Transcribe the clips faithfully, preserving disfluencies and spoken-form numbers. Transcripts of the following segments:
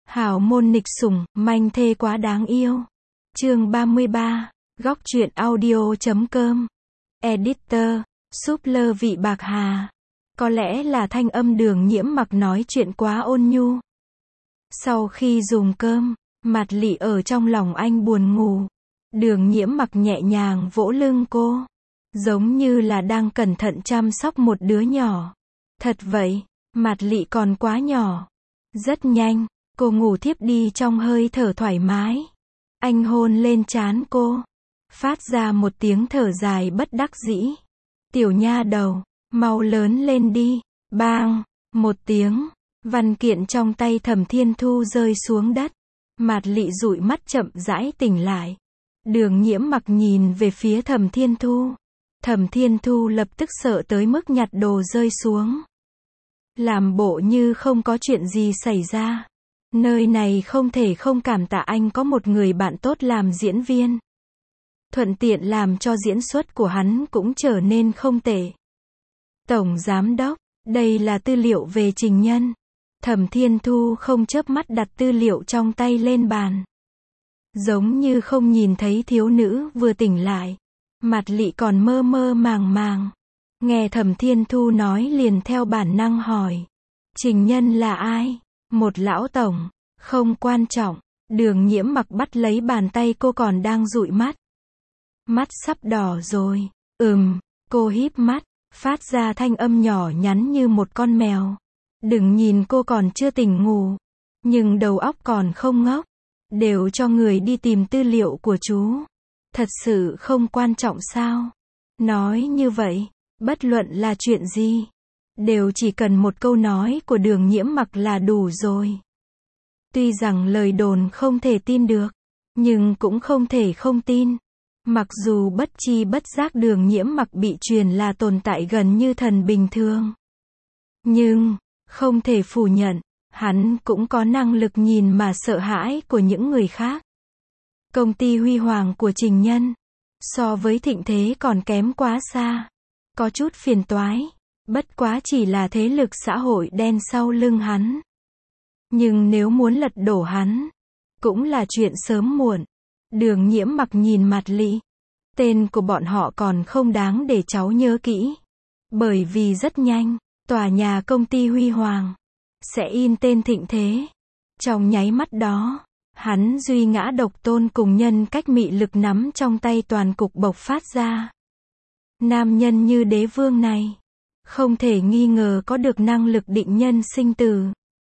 Hảo môn nghịch sủng, manh thê quá đáng yêu. Chương ba mươi ba, góc truyện audio chấm com. Editor, súp lơ vị bạc hà. Có lẽ là thanh âm Đường Nhiễm Mặc nói chuyện quá ôn nhu. Sau khi dùng cơm, Mạt Lị ở trong lòng anh buồn ngủ. Đường Nhiễm Mặc nhẹ nhàng vỗ lưng cô, giống như là đang cẩn thận chăm sóc một đứa nhỏ. Thật vậy, Mạt Lị còn quá nhỏ. Rất nhanh, cô ngủ thiếp đi trong hơi thở thoải mái. Anh hôn lên trán cô, phát ra một tiếng thở dài bất đắc dĩ. Tiểu nha đầu, mau lớn lên đi. Bang, một tiếng, văn kiện trong tay Thẩm Thiên Thu rơi xuống đất. Mạt Lị dụi mắt chậm rãi tỉnh lại. Đường Nhiễm Mặc nhìn về phía Thẩm Thiên Thu. Thẩm Thiên Thu lập tức sợ tới mức nhặt đồ rơi xuống. Làm bộ như không có chuyện gì xảy ra. Nơi này không thể không cảm tạ anh có một người bạn tốt làm diễn viên. Thuận tiện làm cho diễn xuất của hắn cũng trở nên không tệ. Tổng Giám Đốc, đây là tư liệu về Trình Nhân. Thẩm Thiên Thu không chớp mắt đặt tư liệu trong tay lên bàn. Giống như không nhìn thấy thiếu nữ vừa tỉnh lại. Mạt Lị còn mơ mơ màng màng. Nghe Thẩm Thiên Thu nói liền theo bản năng hỏi. Trình Nhân là ai? Một lão tổng. Không quan trọng. Đường Nhiễm Mặc bắt lấy bàn tay cô còn đang dụi mắt. Mắt sắp đỏ rồi. Ừm, cô híp mắt, phát ra thanh âm nhỏ nhắn như một con mèo. Đừng nhìn cô còn chưa tỉnh ngủ, nhưng đầu óc còn không ngốc. Đều cho người đi tìm tư liệu của chú. Thật sự không quan trọng sao? Nói như vậy, bất luận là chuyện gì, đều chỉ cần một câu nói của Đường Nhiễm Mặc là đủ rồi. Tuy rằng lời đồn không thể tin được, nhưng cũng không thể không tin. Mặc dù bất chi bất giác Đường Nhiễm Mặc bị truyền là tồn tại gần như thần bình thường. Nhưng, không thể phủ nhận, hắn cũng có năng lực nhìn mà sợ hãi của những người khác. Công ty huy hoàng của Trình Nhân, so với thịnh thế còn kém quá xa. Có chút phiền toái, bất quá chỉ là thế lực xã hội đen sau lưng hắn. Nhưng nếu muốn lật đổ hắn, cũng là chuyện sớm muộn. Đường Nhiễm Mặc nhìn Mạt Lị. Tên của bọn họ còn không đáng để cháu nhớ kỹ. Bởi vì rất nhanh, tòa nhà công ty huy hoàng sẽ in tên thịnh thế. Trong nháy mắt đó, hắn duy ngã độc tôn cùng nhân cách mị lực nắm trong tay toàn cục bộc phát ra. Nam nhân như đế vương này, không thể nghi ngờ có được năng lực định nhân sinh tử.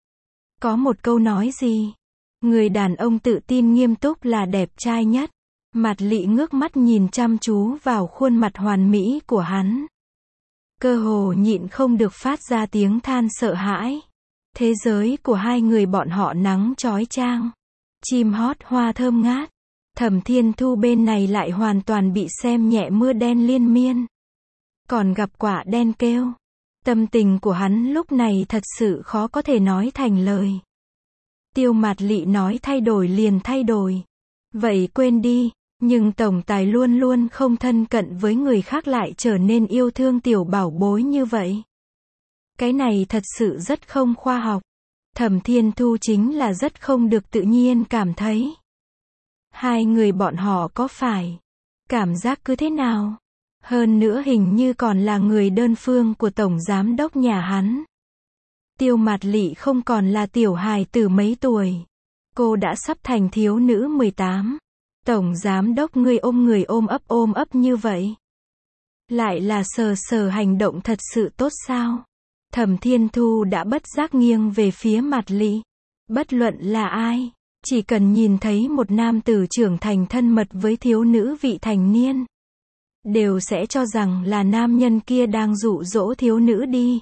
Có một câu nói gì? Người đàn ông tự tin nghiêm túc là đẹp trai nhất. Mạt Lị ngước mắt nhìn chăm chú vào khuôn mặt hoàn mỹ của hắn. Cơ hồ nhịn không được phát ra tiếng than sợ hãi. Thế giới của hai người bọn họ nắng chói chang. Chim hót hoa thơm ngát. Thẩm Thiên Thu bên này lại hoàn toàn bị xem nhẹ mưa đen liên miên. Còn gặp quả đen kêu. Tâm tình của hắn lúc này thật sự khó có thể nói thành lời. Tiêu Mạt Lị nói thay đổi liền thay đổi. Vậy quên đi, nhưng tổng tài luôn luôn không thân cận với người khác lại trở nên yêu thương tiểu bảo bối như vậy. Cái này thật sự rất không khoa học. Thẩm Thiên Thu chính là rất không được tự nhiên cảm thấy. Hai người bọn họ có phải cảm giác cứ thế nào? Hơn nữa hình như còn là người đơn phương của tổng giám đốc nhà hắn. Tiêu Mạt Lị không còn là tiểu hài tử mấy tuổi. Cô đã sắp thành thiếu nữ mười tám. Tổng giám đốc ngươi ôm người ôm ấp ôm ấp như vậy. Lại là sờ sờ hành động thật sự tốt sao? Thẩm Thiên Thu đã bất giác nghiêng về phía Mạt Lị. Bất luận là ai, chỉ cần nhìn thấy một nam tử trưởng thành thân mật với thiếu nữ vị thành niên, đều sẽ cho rằng là nam nhân kia đang dụ dỗ thiếu nữ đi.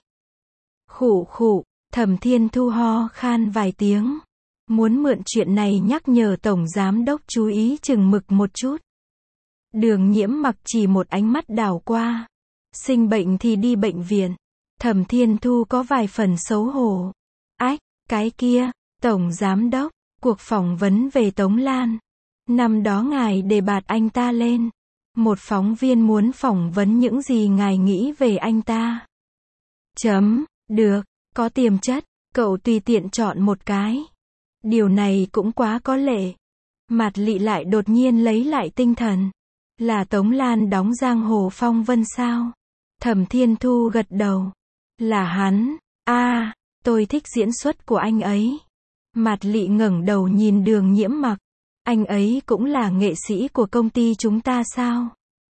Khụ khụ, Thẩm Thiên Thu ho khan vài tiếng. Muốn mượn chuyện này nhắc nhở Tổng Giám Đốc chú ý chừng mực một chút. Đường Nhiễm Mặc chỉ một ánh mắt đảo qua. Sinh bệnh thì đi bệnh viện. Thẩm Thiên Thu có vài phần xấu hổ. Ách, cái kia, Tổng Giám Đốc, cuộc phỏng vấn về Tống Lan. Năm đó ngài đề bạt anh ta lên. Một phóng viên muốn phỏng vấn những gì ngài nghĩ về anh ta. Chấm, được, có tiềm chất, cậu tùy tiện chọn một cái. Điều này cũng quá có lệ. Mạt Lị lại đột nhiên lấy lại tinh thần. Là Tống Lan đóng giang hồ phong vân sao? Thẩm Thiên Thu gật đầu. Là hắn. A, à, tôi thích diễn xuất của anh ấy. Mạt Lị ngẩng đầu nhìn Đường Nhiễm Mặc. Anh ấy cũng là nghệ sĩ của công ty chúng ta sao?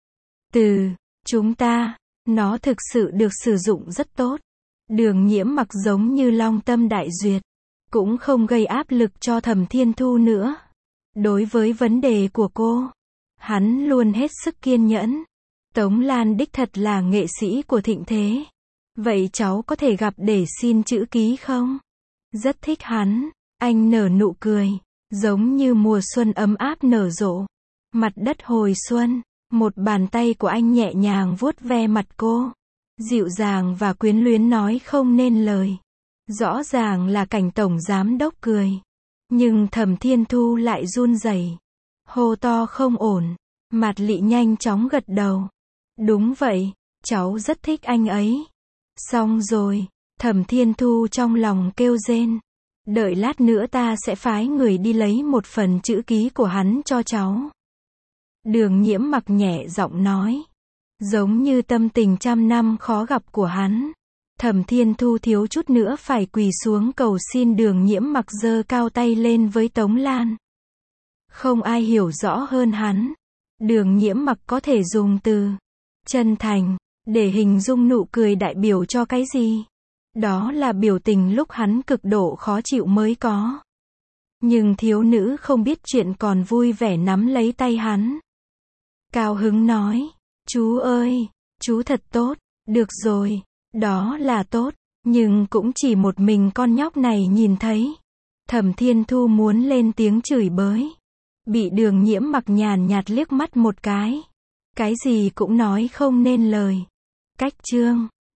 Từ chúng ta, nó thực sự được sử dụng rất tốt. Đường Nhiễm Mặc giống như long tâm đại duyệt, cũng không gây áp lực cho Thẩm Thiên Thu nữa. Đối với vấn đề của cô, hắn luôn hết sức kiên nhẫn. Tống Lan đích thật là nghệ sĩ của thịnh thế. Vậy cháu có thể gặp để xin chữ ký không? Rất thích hắn. Anh nở nụ cười, giống như mùa xuân ấm áp nở rộ. Mặt đất hồi xuân, một bàn tay của anh nhẹ nhàng vuốt ve mặt cô. Dịu dàng và quyến luyến nói không nên lời. Rõ ràng là Cảnh tổng giám đốc cười. Nhưng Thẩm Thiên Thu lại run rẩy, hô to không ổn. Mạt Lị nhanh chóng gật đầu. Đúng vậy, cháu rất thích anh ấy. Xong rồi, Thẩm Thiên Thu trong lòng kêu rên. Đợi lát nữa ta sẽ phái người đi lấy một phần chữ ký của hắn cho cháu. Đường Nhiễm Mặc nhẹ giọng nói. Giống như tâm tình trăm năm khó gặp của hắn. Thẩm Thiên Thu thiếu chút nữa phải quỳ xuống cầu xin Đường Nhiễm Mặc giơ cao tay lên với Tống Lan. Không ai hiểu rõ hơn hắn. Đường Nhiễm Mặc có thể dùng từ chân thành để hình dung nụ cười đại biểu cho cái gì? Đó là biểu tình lúc hắn cực độ khó chịu mới có. Nhưng thiếu nữ không biết chuyện còn vui vẻ nắm lấy tay hắn. Cao hứng nói, chú ơi, chú thật tốt, được rồi, đó là tốt, nhưng cũng chỉ một mình con nhóc này nhìn thấy. Thẩm Thiên Thu muốn lên tiếng chửi bới. Bị Đường Nhiễm Mặc nhàn nhạt liếc mắt một cái. Cái gì cũng nói không nên lời. Cách chương